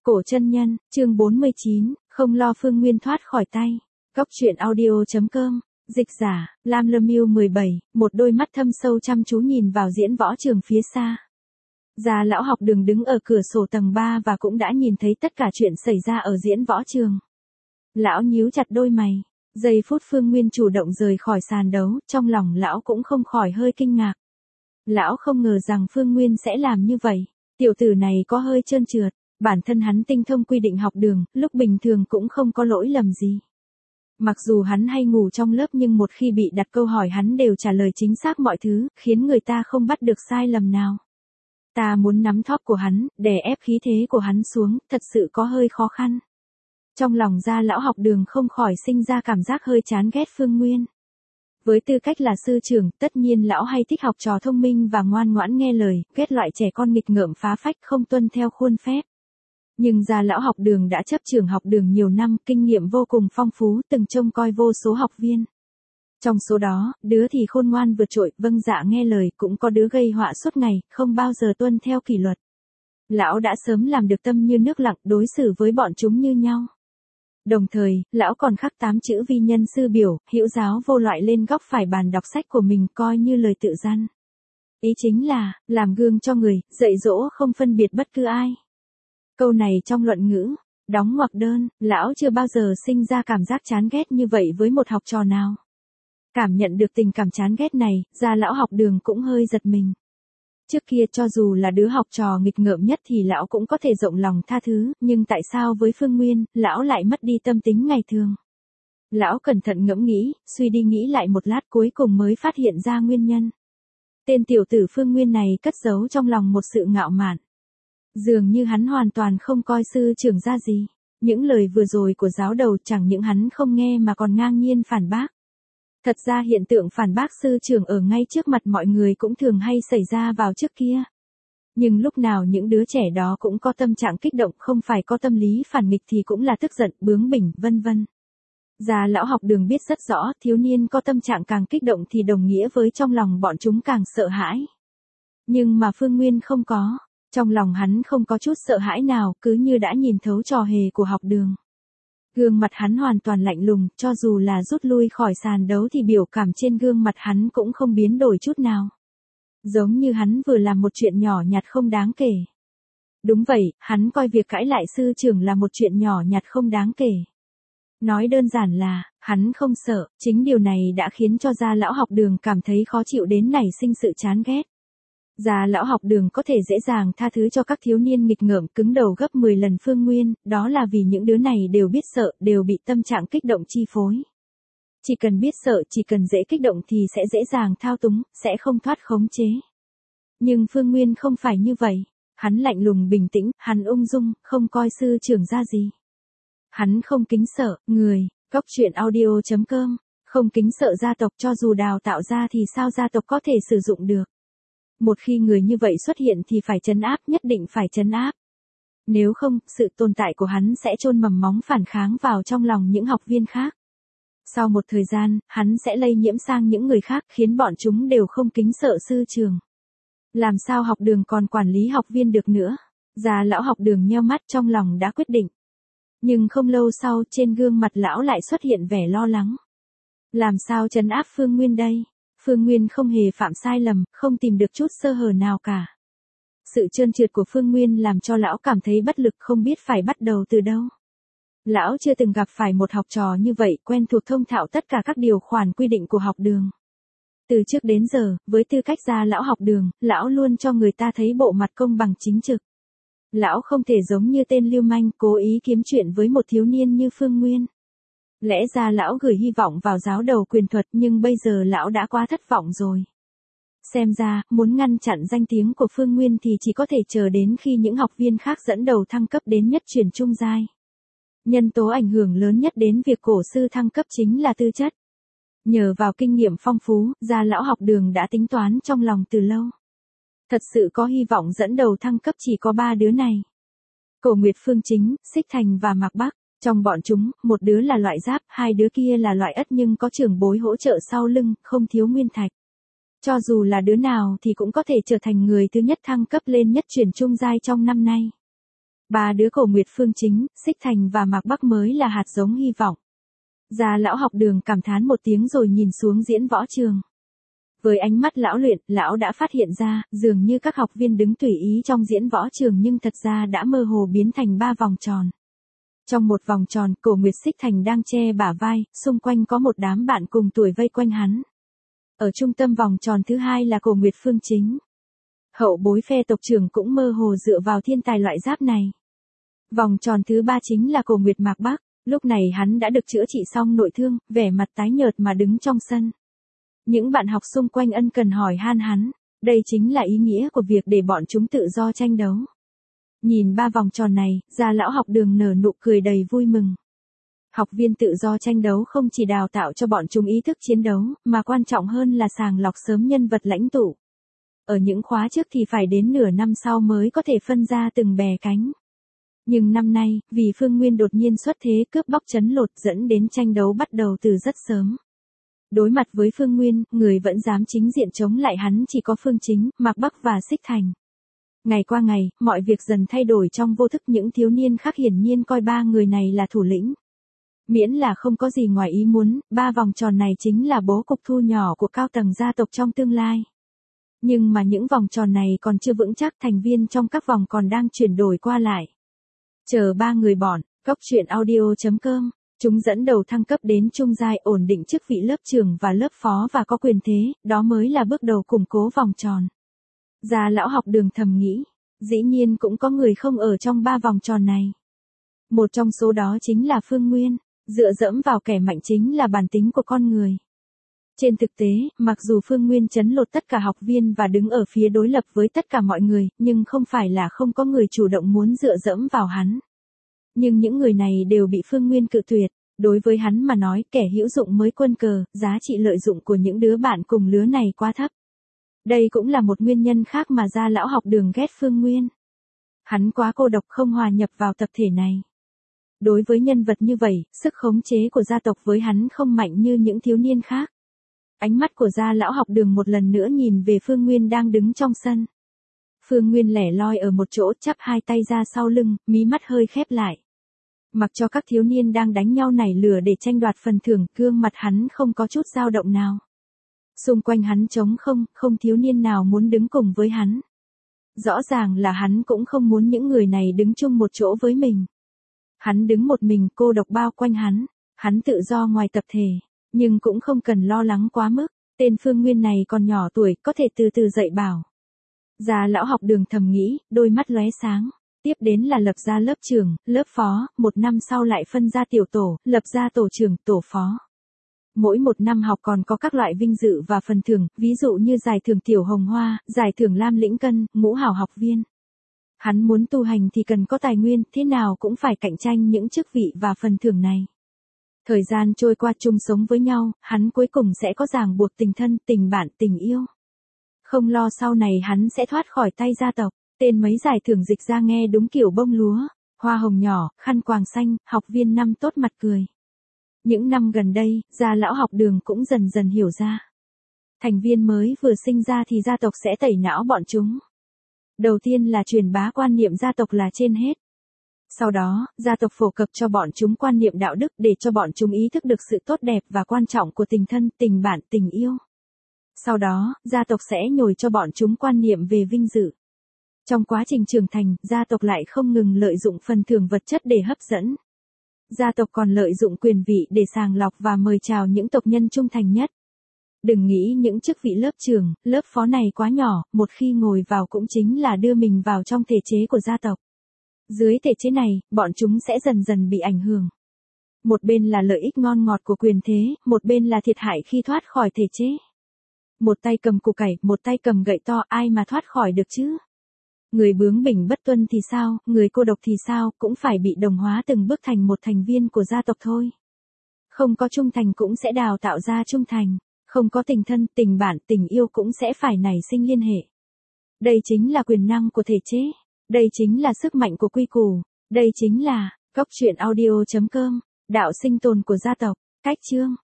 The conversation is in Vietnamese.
Cổ chân nhân, chương 49, không lo Phương Nguyên thoát khỏi tay. Góc truyện audio.com, dịch giả, Lam Lâm Yêu 17, một đôi mắt thâm sâu chăm chú nhìn vào diễn võ trường phía xa. Già lão học đường đứng ở cửa sổ tầng 3 và cũng đã nhìn thấy tất cả chuyện xảy ra ở diễn võ trường. Lão nhíu chặt đôi mày, giây phút Phương Nguyên chủ động rời khỏi sàn đấu, trong lòng lão cũng không khỏi hơi kinh ngạc. Lão không ngờ rằng Phương Nguyên sẽ làm như vậy, tiểu tử này có hơi trơn trượt. Bản thân hắn tinh thông quy định học đường, lúc bình thường cũng không có lỗi lầm gì. Mặc dù hắn hay ngủ trong lớp nhưng một khi bị đặt câu hỏi hắn đều trả lời chính xác mọi thứ, khiến người ta không bắt được sai lầm nào. Ta muốn nắm thóp của hắn, đè ép khí thế của hắn xuống, thật sự có hơi khó khăn. Trong lòng Gia lão học đường không khỏi sinh ra cảm giác hơi chán ghét Phương Nguyên. Với tư cách là sư trưởng, tất nhiên lão hay thích học trò thông minh và ngoan ngoãn nghe lời, ghét loại trẻ con nghịch ngợm phá phách không tuân theo khuôn phép. Nhưng Gia lão học đường đã chấp trường học đường nhiều năm, kinh nghiệm vô cùng phong phú, từng trông coi vô số học viên. Trong số đó, đứa thì khôn ngoan vượt trội, vâng dạ nghe lời, cũng có đứa gây họa suốt ngày, không bao giờ tuân theo kỷ luật. Lão đã sớm làm được tâm như nước lặng, đối xử với bọn chúng như nhau. Đồng thời, lão còn khắc 8 chữ vi nhân sư biểu, hữu giáo vô loại lên góc phải bàn đọc sách của mình coi như lời tự gian. Ý chính là, làm gương cho người, dạy dỗ không phân biệt bất cứ ai. Câu này trong luận ngữ, đóng ngoặc đơn, lão chưa bao giờ sinh ra cảm giác chán ghét như vậy với một học trò nào. Cảm nhận được tình cảm chán ghét này, Gia lão học đường cũng hơi giật mình. Trước kia cho dù là đứa học trò nghịch ngợm nhất thì lão cũng có thể rộng lòng tha thứ, nhưng tại sao với Phương Nguyên, lão lại mất đi tâm tính ngày thường. Lão cẩn thận ngẫm nghĩ, suy đi nghĩ lại một lát cuối cùng mới phát hiện ra nguyên nhân. Tên tiểu tử Phương Nguyên này cất giấu trong lòng một sự ngạo mạn. Dường như hắn hoàn toàn không coi sư trưởng ra gì. Những lời vừa rồi của giáo đầu chẳng những hắn không nghe mà còn ngang nhiên phản bác. Thật ra hiện tượng phản bác sư trưởng ở ngay trước mặt mọi người cũng thường hay xảy ra vào trước kia. Nhưng lúc nào những đứa trẻ đó cũng có tâm trạng kích động, không phải có tâm lý phản nghịch thì cũng là tức giận, bướng bỉnh, vân vân. Gia lão học đường biết rất rõ, thiếu niên có tâm trạng càng kích động thì đồng nghĩa với trong lòng bọn chúng càng sợ hãi. Nhưng mà Phương Nguyên không có. Trong lòng hắn không có chút sợ hãi nào, cứ như đã nhìn thấu trò hề của học đường. Gương mặt hắn hoàn toàn lạnh lùng, cho dù là rút lui khỏi sàn đấu thì biểu cảm trên gương mặt hắn cũng không biến đổi chút nào. Giống như hắn vừa làm một chuyện nhỏ nhặt không đáng kể. Đúng vậy, hắn coi việc cãi lại sư trưởng là một chuyện nhỏ nhặt không đáng kể. Nói đơn giản là, hắn không sợ, chính điều này đã khiến cho Gia lão học đường cảm thấy khó chịu đến nảy sinh sự chán ghét. Gia lão học đường có thể dễ dàng tha thứ cho các thiếu niên nghịch ngợm cứng đầu gấp 10 lần Phương Nguyên, đó là vì những đứa này đều biết sợ, đều bị tâm trạng kích động chi phối. Chỉ cần biết sợ, chỉ cần dễ kích động thì sẽ dễ dàng thao túng, sẽ không thoát khống chế. Nhưng Phương Nguyên không phải như vậy. Hắn lạnh lùng bình tĩnh, hắn ung dung, không coi sư trưởng ra gì. Hắn không kính sợ, người, góc truyện audio.com, không kính sợ gia tộc cho dù đào tạo ra thì sao gia tộc có thể sử dụng được. Một khi người như vậy xuất hiện thì phải trấn áp, nhất định phải trấn áp. Nếu không, sự tồn tại của hắn sẽ chôn mầm móng phản kháng vào trong lòng những học viên khác. Sau một thời gian, hắn sẽ lây nhiễm sang những người khác khiến bọn chúng đều không kính sợ sư trưởng. Làm sao học đường còn quản lý học viên được nữa? Gia lão học đường nheo mắt trong lòng đã quyết định. Nhưng không lâu sau trên gương mặt lão lại xuất hiện vẻ lo lắng. Làm sao trấn áp Phương Nguyên đây? Phương Nguyên không hề phạm sai lầm, không tìm được chút sơ hở nào cả. Sự trơn trượt của Phương Nguyên làm cho lão cảm thấy bất lực không biết phải bắt đầu từ đâu. Lão chưa từng gặp phải một học trò như vậy, quen thuộc thông thạo tất cả các điều khoản quy định của học đường. Từ trước đến giờ, với tư cách Gia lão học đường, lão luôn cho người ta thấy bộ mặt công bằng chính trực. Lão không thể giống như tên lưu manh cố ý kiếm chuyện với một thiếu niên như Phương Nguyên. Lẽ ra lão gửi hy vọng vào giáo đầu quyền thuật nhưng bây giờ lão đã quá thất vọng rồi. Xem ra, muốn ngăn chặn danh tiếng của Phương Nguyên thì chỉ có thể chờ đến khi những học viên khác dẫn đầu thăng cấp đến nhất truyền trung giai. Nhân tố ảnh hưởng lớn nhất đến việc cổ sư thăng cấp chính là tư chất. Nhờ vào kinh nghiệm phong phú, Gia lão học đường đã tính toán trong lòng từ lâu. Thật sự có hy vọng dẫn đầu thăng cấp chỉ có 3 đứa này. Cổ Nguyệt Phương Chính, Xích Thành và Mạc Bắc. Trong bọn chúng, một đứa là loại giáp, 2 đứa kia là loại ất nhưng có trưởng bối hỗ trợ sau lưng, không thiếu nguyên thạch. Cho dù là đứa nào thì cũng có thể trở thành người thứ nhất thăng cấp lên nhất truyền trung giai trong năm nay. Ba đứa Cổ Nguyệt Phương Chính, Xích Thành và Mạc Bắc mới là hạt giống hy vọng. Gia lão học đường cảm thán một tiếng rồi nhìn xuống diễn võ trường. Với ánh mắt lão luyện, lão đã phát hiện ra, dường như các học viên đứng tùy ý trong diễn võ trường nhưng thật ra đã mơ hồ biến thành 3 vòng tròn. Trong một vòng tròn, Cổ Nguyệt Xích Thành đang che bả vai, xung quanh có một đám bạn cùng tuổi vây quanh hắn. Ở trung tâm vòng tròn thứ hai là Cổ Nguyệt Phương Chính. Hậu bối phe tộc trưởng cũng mơ hồ dựa vào thiên tài loại giáp này. Vòng tròn thứ ba chính là Cổ Nguyệt Mạc Bắc, lúc này hắn đã được chữa trị xong nội thương, vẻ mặt tái nhợt mà đứng trong sân. Những bạn học xung quanh ân cần hỏi han hắn, đây chính là ý nghĩa của việc để bọn chúng tự do tranh đấu. Nhìn 3 vòng tròn này, Gia lão học đường nở nụ cười đầy vui mừng. Học viên tự do tranh đấu không chỉ đào tạo cho bọn chúng ý thức chiến đấu, mà quan trọng hơn là sàng lọc sớm nhân vật lãnh tụ. Ở những khóa trước thì phải đến nửa năm sau mới có thể phân ra từng bè cánh. Nhưng năm nay, vì Phương Nguyên đột nhiên xuất thế cướp bóc trấn lột dẫn đến tranh đấu bắt đầu từ rất sớm. Đối mặt với Phương Nguyên, người vẫn dám chính diện chống lại hắn chỉ có Phương Chính, Mạc Bắc và Xích Thành. Ngày qua ngày, mọi việc dần thay đổi trong vô thức, những thiếu niên khác hiển nhiên coi 3 người này là thủ lĩnh. Miễn là không có gì ngoài ý muốn, 3 vòng tròn này chính là bố cục thu nhỏ của cao tầng gia tộc trong tương lai. Nhưng mà những vòng tròn này còn chưa vững chắc, thành viên trong các vòng còn đang chuyển đổi qua lại. Chờ 3 người bọn, Cóc Truyện Audio.com, chúng dẫn đầu thăng cấp đến trung giai, ổn định chức vị lớp trưởng và lớp phó và có quyền thế, đó mới là bước đầu củng cố vòng tròn. Gia lão học đường thầm nghĩ, dĩ nhiên cũng có người không ở trong 3 vòng tròn này. Một trong số đó chính là Phương Nguyên, dựa dẫm vào kẻ mạnh chính là bản tính của con người. Trên thực tế, mặc dù Phương Nguyên trấn lột tất cả học viên và đứng ở phía đối lập với tất cả mọi người, nhưng không phải là không có người chủ động muốn dựa dẫm vào hắn. Nhưng những người này đều bị Phương Nguyên cự tuyệt, đối với hắn mà nói kẻ hữu dụng mới quân cờ, giá trị lợi dụng của những đứa bạn cùng lứa này quá thấp. Đây cũng là một nguyên nhân khác mà Gia lão học đường ghét Phương Nguyên. Hắn quá cô độc, không hòa nhập vào tập thể này. Đối với nhân vật như vậy, sức khống chế của gia tộc với hắn không mạnh như những thiếu niên khác. Ánh mắt của Gia lão học đường một lần nữa nhìn về Phương Nguyên đang đứng trong sân. Phương Nguyên lẻ loi ở một chỗ, chắp 2 tay ra sau lưng, mí mắt hơi khép lại. Mặc cho các thiếu niên đang đánh nhau nảy lửa để tranh đoạt phần thưởng, gương mặt hắn không có chút dao động nào. Xung quanh hắn trống không, không thiếu niên nào muốn đứng cùng với hắn. Rõ ràng là hắn cũng không muốn những người này đứng chung một chỗ với mình. Hắn đứng một mình, cô độc bao quanh hắn tự do ngoài tập thể, nhưng cũng không cần lo lắng quá mức, tên Phương Nguyên này còn nhỏ tuổi, có thể từ từ dạy bảo. Gia lão học đường thầm nghĩ, đôi mắt lóe sáng. Tiếp đến là lập ra lớp trưởng, lớp phó, 1 năm sau lại phân ra tiểu tổ, lập ra tổ trưởng, tổ phó. Mỗi 1 năm học còn có các loại vinh dự và phần thưởng, ví dụ như giải thưởng Tiểu Hồng Hoa, giải thưởng Lam Lĩnh Cân, ngũ hảo học viên. Hắn muốn tu hành thì cần có tài nguyên, thế nào cũng phải cạnh tranh những chức vị và phần thưởng này. Thời gian trôi qua chung sống với nhau, hắn cuối cùng sẽ có ràng buộc tình thân, tình bạn, tình yêu. Không lo sau này hắn sẽ thoát khỏi tay gia tộc. Tên mấy giải thưởng dịch ra nghe đúng kiểu bông lúa, hoa hồng nhỏ, khăn quàng xanh, học viên năm tốt mặt cười. Những năm gần đây, Gia lão học đường cũng dần dần hiểu ra. Thành viên mới vừa sinh ra thì gia tộc sẽ tẩy não bọn chúng. Đầu tiên là truyền bá quan niệm gia tộc là trên hết. Sau đó, gia tộc phổ cập cho bọn chúng quan niệm đạo đức để cho bọn chúng ý thức được sự tốt đẹp và quan trọng của tình thân, tình bạn, tình yêu. Sau đó, gia tộc sẽ nhồi cho bọn chúng quan niệm về vinh dự. Trong quá trình trưởng thành, gia tộc lại không ngừng lợi dụng phần thưởng vật chất để hấp dẫn. Gia tộc còn lợi dụng quyền vị để sàng lọc và mời chào những tộc nhân trung thành nhất. Đừng nghĩ những chức vị lớp trưởng, lớp phó này quá nhỏ, một khi ngồi vào cũng chính là đưa mình vào trong thể chế của gia tộc. Dưới thể chế này, bọn chúng sẽ dần dần bị ảnh hưởng. Một bên là lợi ích ngon ngọt của quyền thế, một bên là thiệt hại khi thoát khỏi thể chế. Một tay cầm củ cải, một tay cầm gậy to, ai mà thoát khỏi được chứ? Người bướng bỉnh bất tuân thì sao, người cô độc thì sao, cũng phải bị đồng hóa từng bước thành một thành viên của gia tộc thôi. Không có trung thành cũng sẽ đào tạo ra trung thành, không có tình thân, tình bạn, tình yêu cũng sẽ phải nảy sinh liên hệ. Đây chính là quyền năng của thể chế, đây chính là sức mạnh của quy củ, đây chính là Cóc Truyện Audio.com, đạo sinh tồn của gia tộc, cách chương.